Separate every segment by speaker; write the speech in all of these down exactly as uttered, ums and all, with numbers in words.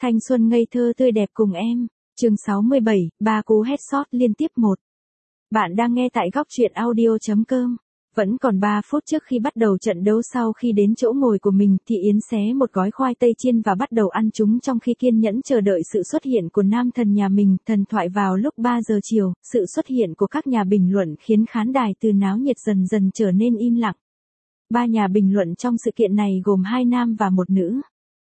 Speaker 1: Thanh xuân ngây thơ tươi đẹp cùng em. Chương sáu mươi bảy, ba cú headshot liên tiếp một. Bạn đang nghe tại góc truyện audio chấm com. Vẫn còn ba phút trước khi bắt đầu trận đấu, sau khi đến chỗ ngồi của mình thì Yến xé một gói khoai tây chiên và bắt đầu ăn chúng trong khi kiên nhẫn chờ đợi sự xuất hiện của nam thần nhà mình. Thần thoại vào lúc ba giờ chiều, sự xuất hiện của các nhà bình luận khiến khán đài từ náo nhiệt dần dần trở nên im lặng. Ba nhà bình luận trong sự kiện này gồm hai nam và một nữ.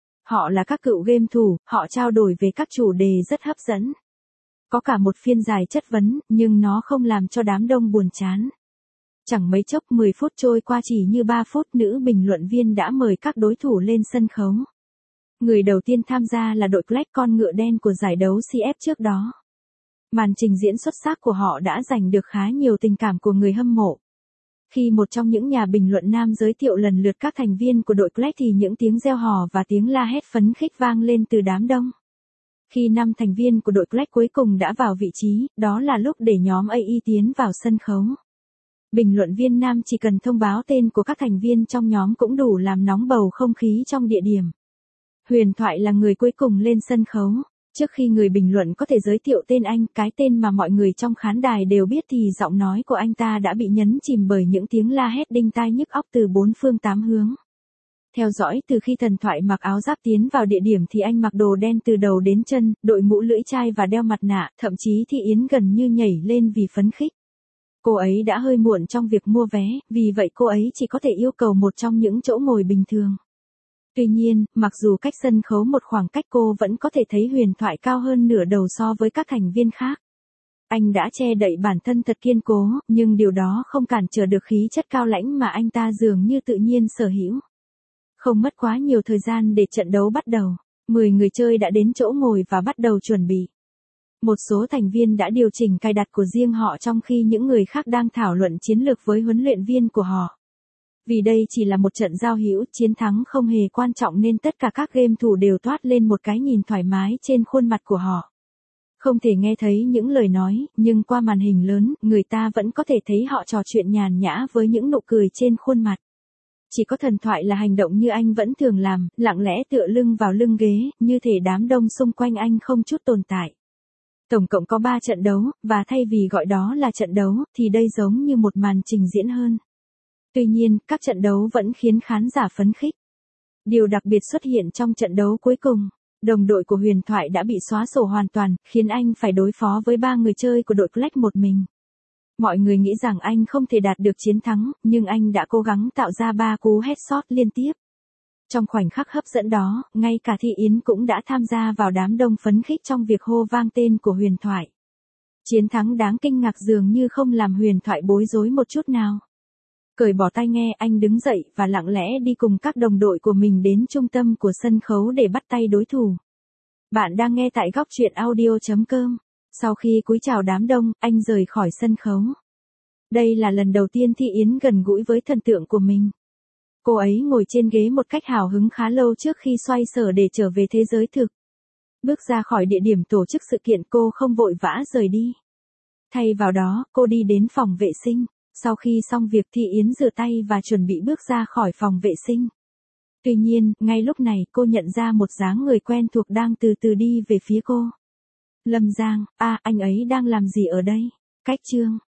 Speaker 1: Họ là các cựu game thủ, họ trao đổi về các chủ đề rất hấp dẫn. Có cả một phiên dài chất vấn, nhưng nó không làm cho đám đông buồn chán. Chẳng mấy chốc mười phút trôi qua, chỉ như ba phút, nữ bình luận viên đã mời các đối thủ lên sân khấu. Người đầu tiên tham gia là đội Black, con ngựa đen của giải đấu xê ép trước đó. Màn trình diễn xuất sắc của họ đã giành được khá nhiều tình cảm của người hâm mộ. Khi một trong những nhà bình luận nam giới thiệu lần lượt các thành viên của đội Black thì những tiếng reo hò và tiếng la hét phấn khích vang lên từ đám đông. Khi năm thành viên của đội Black cuối cùng đã vào vị trí, đó là lúc để nhóm a e tiến vào sân khấu. Bình luận viên nam chỉ cần thông báo tên của các thành viên trong nhóm cũng đủ làm nóng bầu không khí trong địa điểm. Huyền Thoại là người cuối cùng lên sân khấu. Trước khi người bình luận có thể giới thiệu tên anh, cái tên mà mọi người trong khán đài đều biết, thì giọng nói của anh ta đã bị nhấn chìm bởi những tiếng la hét đinh tai nhức óc từ bốn phương tám hướng. Theo dõi từ khi Thần Thoại mặc áo giáp tiến vào địa điểm thì anh mặc đồ đen từ đầu đến chân, đội mũ lưỡi chai và đeo mặt nạ, thậm chí thì Yến gần như nhảy lên vì phấn khích. Cô ấy đã hơi muộn trong việc mua vé, vì vậy cô ấy chỉ có thể yêu cầu một trong những chỗ ngồi bình thường. Tuy nhiên, mặc dù cách sân khấu một khoảng cách, cô vẫn có thể thấy Huyền Thoại cao hơn nửa đầu so với các thành viên khác. Anh đã che đậy bản thân thật kiên cố, nhưng điều đó không cản trở được khí chất cao lãnh mà anh ta dường như tự nhiên sở hữu. Không mất quá nhiều thời gian để trận đấu bắt đầu, mười người chơi đã đến chỗ ngồi và bắt đầu chuẩn bị. Một số thành viên đã điều chỉnh cài đặt của riêng họ trong khi những người khác đang thảo luận chiến lược với huấn luyện viên của họ. Vì đây chỉ là một trận giao hữu, chiến thắng không hề quan trọng nên tất cả các game thủ đều toát lên một cái nhìn thoải mái trên khuôn mặt của họ. Không thể nghe thấy những lời nói, nhưng qua màn hình lớn, người ta vẫn có thể thấy họ trò chuyện nhàn nhã với những nụ cười trên khuôn mặt. Chỉ có Thần Thoại là hành động như anh vẫn thường làm, lặng lẽ tựa lưng vào lưng ghế, như thể đám đông xung quanh anh không chút tồn tại. Tổng cộng có ba trận đấu, và thay vì gọi đó là trận đấu, thì đây giống như một màn trình diễn hơn. Tuy nhiên, các trận đấu vẫn khiến khán giả phấn khích. Điều đặc biệt xuất hiện trong trận đấu cuối cùng. Đồng đội của Huyền Thoại đã bị xóa sổ hoàn toàn, khiến anh phải đối phó với ba người chơi của đội Black một mình. Mọi người nghĩ rằng anh không thể đạt được chiến thắng, nhưng anh đã cố gắng tạo ra ba cú headshot liên tiếp. Trong khoảnh khắc hấp dẫn đó, ngay cả Thi Yến cũng đã tham gia vào đám đông phấn khích trong việc hô vang tên của Huyền Thoại. Chiến thắng đáng kinh ngạc dường như không làm Huyền Thoại bối rối một chút nào. Cởi bỏ tai nghe, anh đứng dậy và lặng lẽ đi cùng các đồng đội của mình đến trung tâm của sân khấu để bắt tay đối thủ. Bạn đang nghe tại góc truyện audio chấm com. Sau khi cúi chào đám đông, anh rời khỏi sân khấu. Đây là lần đầu tiên Thi Yến gần gũi với thần tượng của mình. Cô ấy ngồi trên ghế một cách hào hứng khá lâu trước khi xoay sở để trở về thế giới thực. Bước ra khỏi địa điểm tổ chức sự kiện, cô không vội vã rời đi. Thay vào đó, cô đi đến phòng vệ sinh. Sau khi xong việc, Thi Yến rửa tay và chuẩn bị bước ra khỏi phòng vệ sinh. Tuy nhiên, ngay lúc này, cô nhận ra một dáng người quen thuộc đang từ từ đi về phía cô. Lâm Giang, à, anh ấy đang làm gì ở đây? Cách chương.